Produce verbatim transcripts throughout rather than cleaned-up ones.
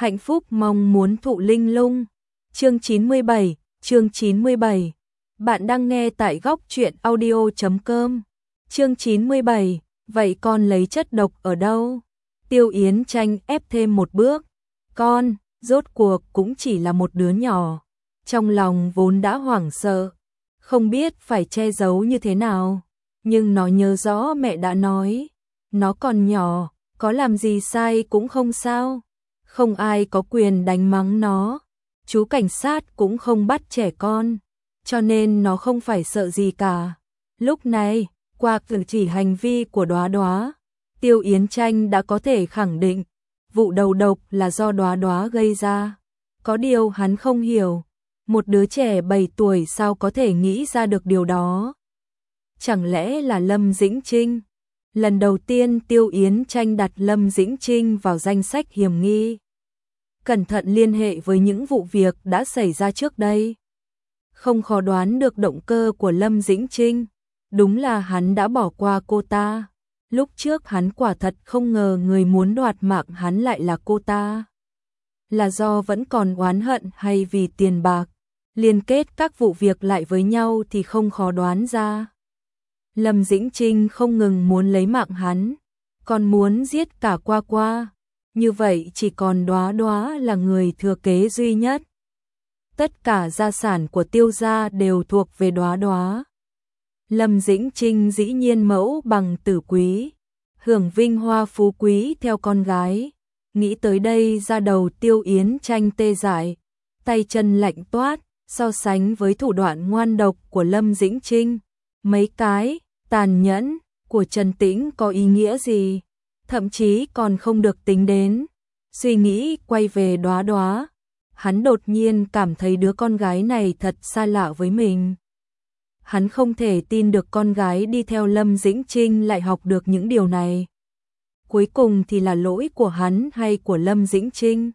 Hạnh phúc mong muốn thụ linh lung. Chương chín mươi bảy, chương chín mươi bảy. Bạn đang nghe tại góc truyện audio chấm com. Chương chín mươi bảy, vậy con lấy chất độc ở đâu? Tiêu Yến Tranh ép thêm một bước. Con, rốt cuộc cũng chỉ là một đứa nhỏ. Trong lòng vốn đã hoảng sợ, không biết phải che giấu như thế nào. Nhưng nó nhớ rõ mẹ đã nói, nó còn nhỏ, có làm gì sai cũng không sao. Không ai có quyền đánh mắng nó. Chú cảnh sát cũng không bắt trẻ con, cho nên nó không phải sợ gì cả. Lúc này, qua cử chỉ hành vi của Đóa Đóa, Tiêu Yến Tranh đã có thể khẳng định vụ đầu độc là do Đóa Đóa gây ra. Có điều hắn không hiểu, một đứa trẻ bảy tuổi sao có thể nghĩ ra được điều đó? Chẳng lẽ là Lâm Dĩnh Trinh? Lần đầu tiên Tiêu Yến Tranh đặt Lâm Dĩnh Trinh vào danh sách hiểm nghi, cẩn thận liên hệ với những vụ việc đã xảy ra trước đây. Không khó đoán được động cơ của Lâm Dĩnh Trinh, đúng là hắn đã bỏ qua cô ta. Lúc trước hắn quả thật không ngờ người muốn đoạt mạng hắn lại là cô ta. Là do vẫn còn oán hận hay vì tiền bạc, liên kết các vụ việc lại với nhau thì không khó đoán ra. Lâm Dĩnh Trinh không ngừng muốn lấy mạng hắn, còn muốn giết cả Qua Qua. Như vậy chỉ còn Đóa Đóa là người thừa kế duy nhất. Tất cả gia sản của Tiêu gia đều thuộc về Đóa Đóa. Lâm Dĩnh Trinh dĩ nhiên mẫu bằng tử quý, hưởng vinh hoa phú quý theo con gái. Nghĩ tới đây da đầu Tiêu Yến Tranh tê dại, tay chân lạnh toát, so sánh với thủ đoạn ngoan độc của Lâm Dĩnh Trinh. Mấy cái tàn nhẫn của Trần Tĩnh có ý nghĩa gì? Thậm chí còn không được tính đến. Suy nghĩ quay về Đóa Đóa, hắn đột nhiên cảm thấy đứa con gái này thật xa lạ với mình. Hắn không thể tin được con gái đi theo Lâm Dĩnh Trinh lại học được những điều này. Cuối cùng thì là lỗi của hắn hay của Lâm Dĩnh Trinh?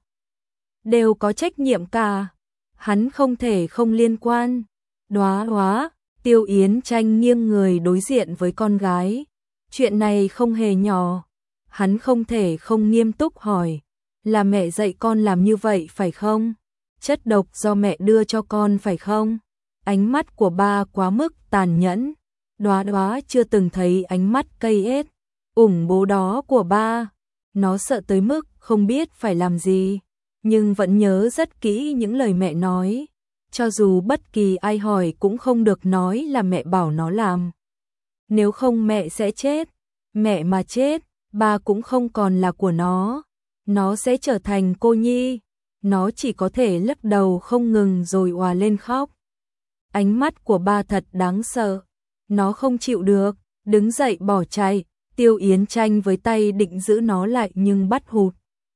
Đều có trách nhiệm cả. Hắn không thể không liên quan. Đóa Đóa, Tiêu Yến Tranh nghiêng người đối diện với con gái. Chuyện này không hề nhỏ. Hắn không thể không nghiêm túc hỏi, là mẹ dạy con làm như vậy phải không? Chất độc do mẹ đưa cho con phải không? Ánh mắt của ba quá mức tàn nhẫn. Đóa Đóa chưa từng thấy ánh mắt cay ết, ủng bố đó của ba. Nó sợ tới mức không biết phải làm gì, nhưng vẫn nhớ rất kỹ những lời mẹ nói. Cho dù bất kỳ ai hỏi cũng không được nói là mẹ bảo nó làm. Nếu không mẹ sẽ chết. Mẹ mà chết, ba cũng không còn là của nó. Nó sẽ trở thành cô nhi. Nó chỉ có thể lắc đầu không ngừng rồi òa lên khóc. Ánh mắt của ba thật đáng sợ. Nó không chịu được, đứng dậy bỏ chạy. Tiêu Yến Tranh với tay định giữ nó lại nhưng bắt hụt.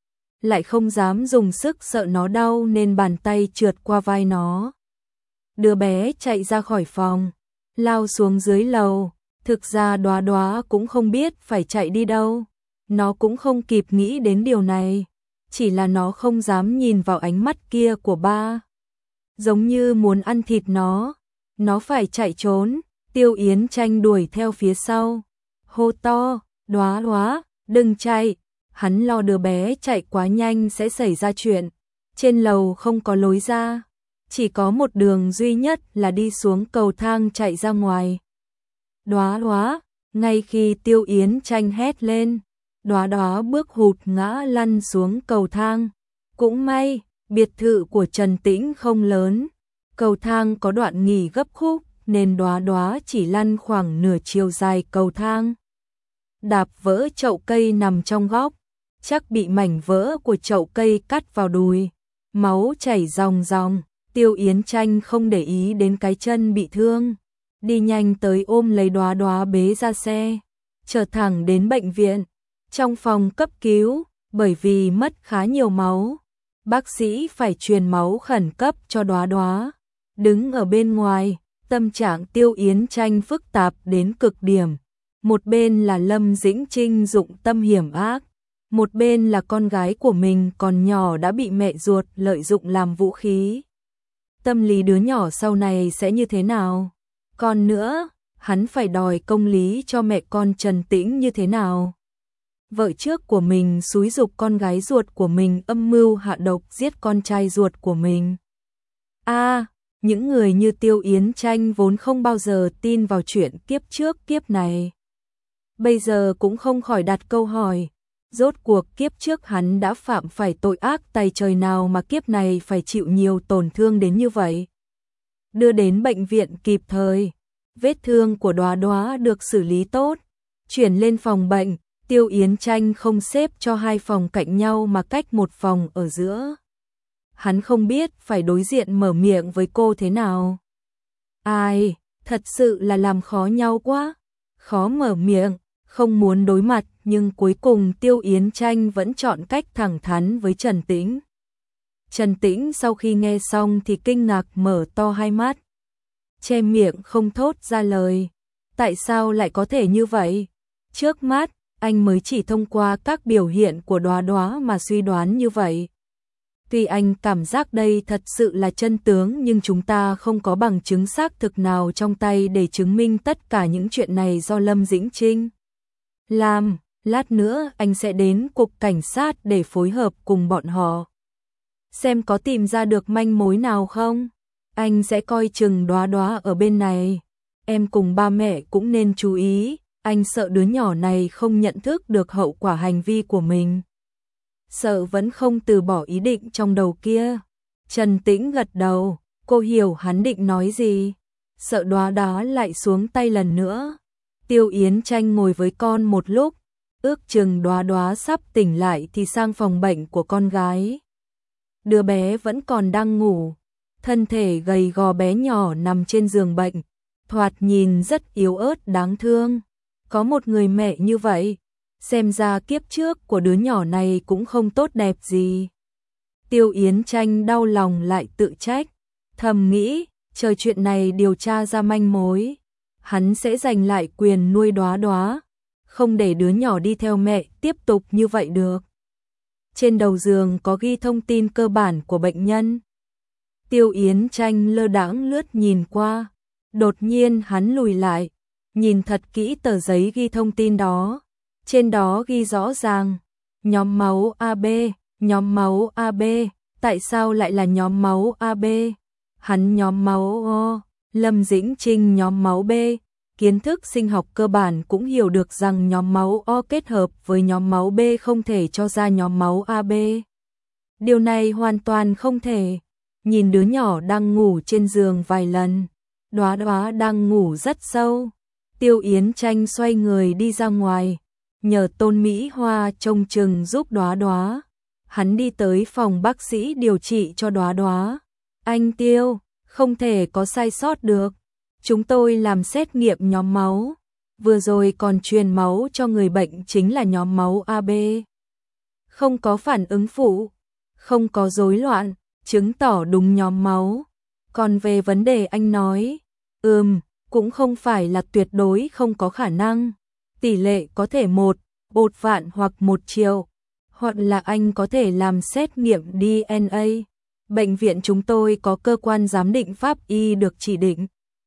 Lại không dám dùng sức, sợ nó đau nên bàn tay trượt qua vai nó. Đứa bé chạy ra khỏi phòng, lao xuống dưới lầu. Thực ra Đóa Đóa cũng không biết phải chạy đi đâu. Nó cũng không kịp nghĩ đến điều này. Chỉ là nó không dám nhìn vào ánh mắt kia của ba. Giống như muốn ăn thịt nó. Nó phải chạy trốn. Tiêu Yến Tranh đuổi theo phía sau, hô to, Đóa Đóa, đừng chạy. Hắn lo đứa bé chạy quá nhanh sẽ xảy ra chuyện. Trên lầu không có lối ra, chỉ có một đường duy nhất là đi xuống cầu thang chạy ra ngoài. Đóa Đóa, ngay khi Tiêu Yến Tranh hét lên, Đóa Đóa bước hụt ngã lăn xuống cầu thang. Cũng may, biệt thự của Trần Tĩnh không lớn, cầu thang có đoạn nghỉ gấp khúc nên Đóa Đóa chỉ lăn khoảng nửa chiều dài cầu thang. Đạp vỡ chậu cây nằm trong góc, chắc bị mảnh vỡ của chậu cây cắt vào đùi, máu chảy ròng ròng. Tiêu Yến Tranh không để ý đến cái chân bị thương, đi nhanh tới ôm lấy Đóa Đóa bế ra xe, chở thẳng đến bệnh viện. Trong phòng cấp cứu, bởi vì mất khá nhiều máu, bác sĩ phải truyền máu khẩn cấp cho Đóa Đóa. Đứng ở bên ngoài, tâm trạng Tiêu Yến Tranh phức tạp đến cực điểm. Một bên là Lâm Dĩnh Trinh dụng tâm hiểm ác, một bên là con gái của mình còn nhỏ đã bị mẹ ruột lợi dụng làm vũ khí. Tâm lý đứa nhỏ sau này sẽ như thế nào? Còn nữa, hắn phải đòi công lý cho mẹ con Trần Tĩnh như thế nào? vợ trước của mình xúi giục con gái ruột của mình âm mưu hạ độc giết con trai ruột của mình. A, à, những người như Tiêu Yến Tranh vốn không bao giờ tin vào chuyện kiếp trước kiếp này. Bây giờ cũng không khỏi đặt câu hỏi, rốt cuộc kiếp trước hắn đã phạm phải tội ác tày trời nào mà kiếp này phải chịu nhiều tổn thương đến như vậy. Đưa đến bệnh viện kịp thời, vết thương của Đóa Đóa được xử lý tốt, chuyển lên phòng bệnh, Tiêu Yến Tranh không xếp cho hai phòng cạnh nhau mà cách một phòng ở giữa. Hắn không biết phải đối diện mở miệng với cô thế nào. Ai, thật sự là làm khó nhau quá, khó mở miệng, không muốn đối mặt, nhưng cuối cùng Tiêu Yến Tranh vẫn chọn cách thẳng thắn với Trần Tĩnh. Trần Tĩnh sau khi nghe xong thì kinh ngạc mở to hai mắt, che miệng không thốt ra lời. Tại sao lại có thể như vậy? Trước mắt, anh mới chỉ thông qua các biểu hiện của Đóa Đóa mà suy đoán như vậy. Tuy anh cảm giác đây thật sự là chân tướng nhưng chúng ta không có bằng chứng xác thực nào trong tay để chứng minh tất cả những chuyện này do Lâm Dĩnh Trinh làm. Lát nữa anh sẽ đến cục cảnh sát để phối hợp cùng bọn họ, xem có tìm ra được manh mối nào không. Anh sẽ coi chừng Đóa Đóa ở bên này. Em cùng ba mẹ cũng nên chú ý, anh sợ đứa nhỏ này không nhận thức được hậu quả hành vi của mình. Sợ vẫn không từ bỏ ý định trong đầu kia. Trần Tĩnh gật đầu, cô hiểu hắn định nói gì. Sợ Đóa Đóa lại xuống tay lần nữa. Tiêu Yến Tranh ngồi với con một lúc, ước chừng Đóa Đóa sắp tỉnh lại thì sang phòng bệnh của con gái. Đứa bé vẫn còn đang ngủ, thân thể gầy gò bé nhỏ nằm trên giường bệnh, thoạt nhìn rất yếu ớt đáng thương. Có một người mẹ như vậy, xem ra kiếp trước của đứa nhỏ này cũng không tốt đẹp gì. Tiêu Yến Tranh đau lòng lại tự trách, thầm nghĩ, chờ chuyện này điều tra ra manh mối, hắn sẽ giành lại quyền nuôi Đóa Đóa, không để đứa nhỏ đi theo mẹ tiếp tục như vậy được. Trên đầu giường có ghi thông tin cơ bản của bệnh nhân. Tiêu Yến Tranh lơ đãng lướt nhìn qua, đột nhiên hắn lùi lại, nhìn thật kỹ tờ giấy ghi thông tin đó. Trên đó ghi rõ ràng, nhóm máu a bê, nhóm máu a bê, tại sao lại là nhóm máu a bê? Hắn nhóm máu O, Lâm Dĩnh Trinh nhóm máu B. Kiến thức sinh học cơ bản cũng hiểu được rằng nhóm máu O kết hợp với nhóm máu B không thể cho ra nhóm máu a bê. Điều này hoàn toàn không thể. Nhìn đứa nhỏ đang ngủ trên giường vài lần, Đóa Đóa đang ngủ rất sâu. Tiêu Yến Tranh xoay người đi ra ngoài, nhờ Tôn Mỹ Hoa trông chừng giúp Đóa Đóa. Hắn đi tới phòng bác sĩ điều trị cho Đóa Đóa. Anh Tiêu, không thể có sai sót được. Chúng tôi làm xét nghiệm nhóm máu, vừa rồi còn truyền máu cho người bệnh chính là nhóm máu a bê. Không có phản ứng phụ, không có rối loạn, chứng tỏ đúng nhóm máu. Còn về vấn đề anh nói, ừm, cũng không phải là tuyệt đối không có khả năng. Tỷ lệ có thể một, một vạn hoặc một triệu, hoặc là anh có thể làm xét nghiệm đê en a. Bệnh viện chúng tôi có cơ quan giám định pháp y được chỉ định.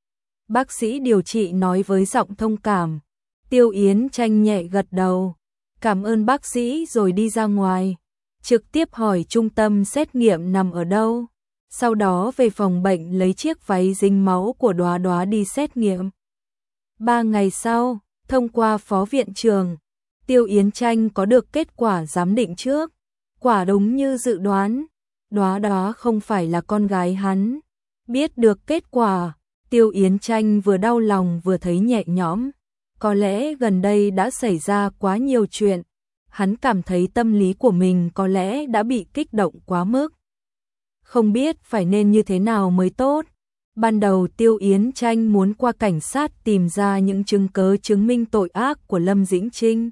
Bác sĩ điều trị nói với giọng thông cảm. Tiêu Yến Tranh nhẹ gật đầu, cảm ơn bác sĩ rồi đi ra ngoài, trực tiếp hỏi trung tâm xét nghiệm nằm ở đâu. Sau đó về phòng bệnh lấy chiếc váy dính máu của Đóa Đóa đi xét nghiệm. Ba ngày sau, thông qua phó viện trưởng, Tiêu Yến Tranh có được kết quả giám định trước. Quả đúng như dự đoán, Đóa Đóa không phải là con gái hắn. Biết được kết quả, Tiêu Yến Tranh vừa đau lòng vừa thấy nhẹ nhõm. Có lẽ gần đây đã xảy ra quá nhiều chuyện, hắn cảm thấy tâm lý của mình có lẽ đã bị kích động quá mức. Không biết phải nên như thế nào mới tốt. Ban đầu Tiêu Yến Tranh muốn qua cảnh sát tìm ra những chứng cứ chứng minh tội ác của Lâm Dĩnh Trinh,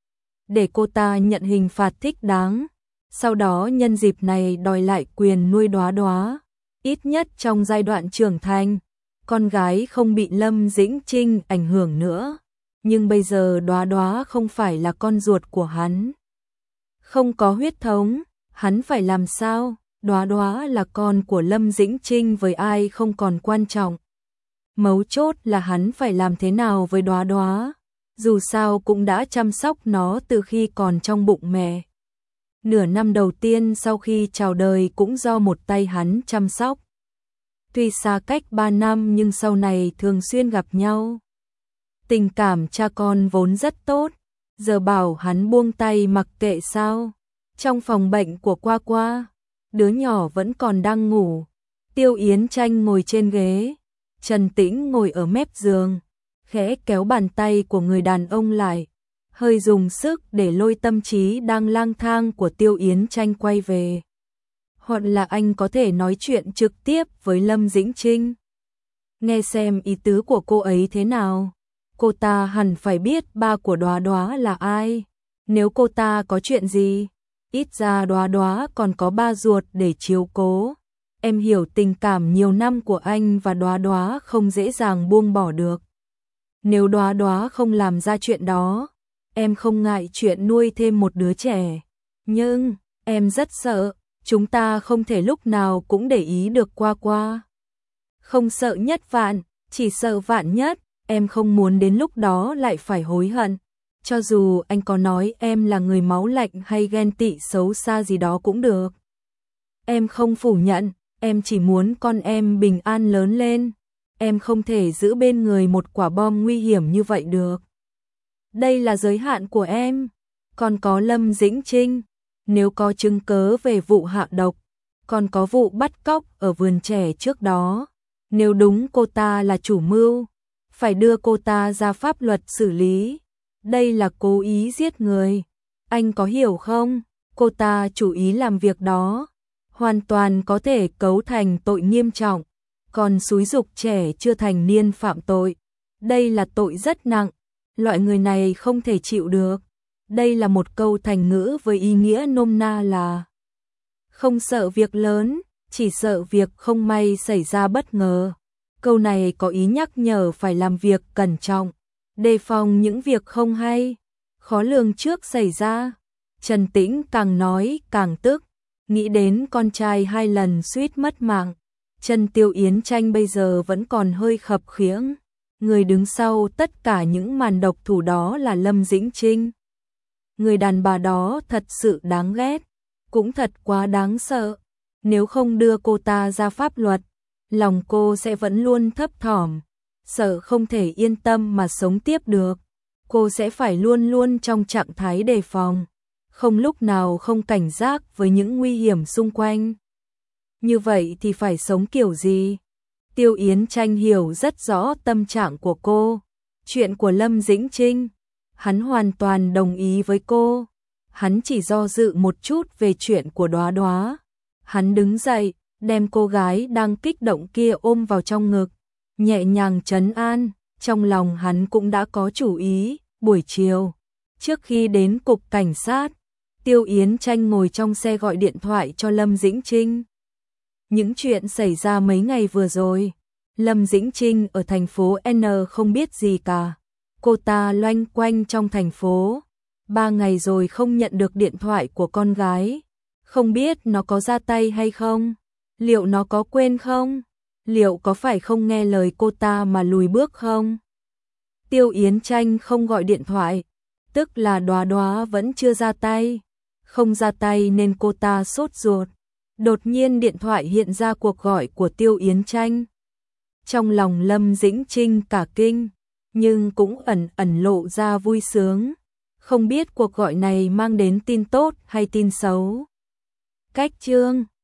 để cô ta nhận hình phạt thích đáng. Sau đó nhân dịp này đòi lại quyền nuôi Đóa Đóa, ít nhất trong giai đoạn trưởng thành, con gái không bị Lâm Dĩnh Trinh ảnh hưởng nữa. Nhưng bây giờ Đóa Đóa không phải là con ruột của hắn, không có huyết thống, hắn phải làm sao? Đóa Đóa là con của Lâm Dĩnh Trinh với ai không còn quan trọng. Mấu chốt là hắn phải làm thế nào với Đóa Đóa. dù sao cũng đã chăm sóc nó từ khi còn trong bụng mẹ. Nửa năm đầu tiên sau khi chào đời cũng do một tay hắn chăm sóc. Tuy xa cách ba năm nhưng sau này thường xuyên gặp nhau. Tình cảm cha con vốn rất tốt, giờ bảo hắn buông tay mặc kệ sao. Trong phòng bệnh của Qua Qua, đứa nhỏ vẫn còn đang ngủ. Tiêu Yến Tranh ngồi trên ghế, Trần Tĩnh ngồi ở mép giường, khẽ kéo bàn tay của người đàn ông lại, hơi dùng sức để lôi tâm trí đang lang thang của Tiêu Yến Tranh quay về. Hoặc là anh có thể nói chuyện trực tiếp với Lâm Dĩnh Trinh. Nghe xem ý tứ của cô ấy thế nào. Cô ta hẳn phải biết ba của Đóa Đóa là ai. Nếu cô ta có chuyện gì, ít ra Đóa Đóa còn có ba ruột để chiếu cố. Em hiểu tình cảm nhiều năm của anh và Đóa Đóa không dễ dàng buông bỏ được. Nếu Đóa Đóa không làm ra chuyện đó, em không ngại chuyện nuôi thêm một đứa trẻ. Nhưng, em rất sợ, chúng ta không thể lúc nào cũng để ý được Qua Qua. Không sợ nhất vạn, chỉ sợ vạn nhất, em không muốn đến lúc đó lại phải hối hận. Cho dù anh có nói em là người máu lạnh hay ghen tị xấu xa gì đó cũng được. Em không phủ nhận, em chỉ muốn con em bình an lớn lên. Em không thể giữ bên người một quả bom nguy hiểm như vậy được. Đây là giới hạn của em. Còn có Lâm Dĩnh Trinh, nếu có chứng cớ về vụ hạ độc, còn có vụ bắt cóc ở vườn trẻ trước đó, nếu đúng cô ta là chủ mưu, phải đưa cô ta ra pháp luật xử lý. Đây là cố ý giết người. Anh có hiểu không? Cô ta chủ ý làm việc đó, hoàn toàn có thể cấu thành tội nghiêm trọng. Còn xúi giục trẻ chưa thành niên phạm tội, đây là tội rất nặng. Loại người này không thể chịu được. Đây là một câu thành ngữ với ý nghĩa nôm na là không sợ việc lớn, chỉ sợ việc không may xảy ra bất ngờ. Câu này có ý nhắc nhở phải làm việc cẩn trọng, đề phòng những việc không hay, khó lường trước xảy ra. Trần Tĩnh càng nói càng tức, nghĩ đến con trai hai lần suýt mất mạng. Chân Tiêu Yến Tranh bây giờ vẫn còn hơi khập khiễng. Người đứng sau tất cả những màn độc thủ đó là Lâm Dĩnh Trinh. Người đàn bà đó thật sự đáng ghét, cũng thật quá đáng sợ. Nếu không đưa cô ta ra pháp luật, lòng cô sẽ vẫn luôn thấp thỏm, sợ không thể yên tâm mà sống tiếp được. Cô sẽ phải luôn luôn trong trạng thái đề phòng, không lúc nào không cảnh giác với những nguy hiểm xung quanh. Như vậy thì phải sống kiểu gì? Tiêu Yến Tranh hiểu rất rõ tâm trạng của cô. Chuyện của Lâm Dĩnh Trinh, hắn hoàn toàn đồng ý với cô. Hắn chỉ do dự một chút về chuyện của Đóa Đóa. Hắn đứng dậy, đem cô gái đang kích động kia ôm vào trong ngực, nhẹ nhàng trấn an. Trong lòng hắn cũng đã có chủ ý. Buổi chiều, trước khi đến cục cảnh sát, Tiêu Yến Tranh ngồi trong xe gọi điện thoại cho Lâm Dĩnh Trinh. Những chuyện xảy ra mấy ngày vừa rồi, Lâm Dĩnh Trinh ở thành phố N không biết gì cả. Cô ta loanh quanh trong thành phố, ba ngày rồi không nhận được điện thoại của con gái. Không biết nó có ra tay hay không? Liệu nó có quên không? Liệu có phải không nghe lời cô ta mà lùi bước không? Tiêu Yến Tranh không gọi điện thoại, tức là Đóa Đóa vẫn chưa ra tay. Không ra tay nên cô ta sốt ruột. Đột nhiên điện thoại hiện ra cuộc gọi của Tiêu Yến Tranh. Trong lòng Lâm Dĩnh Trinh cả kinh, nhưng cũng ẩn ẩn lộ ra vui sướng. Không biết cuộc gọi này mang đến tin tốt hay tin xấu. Cách chương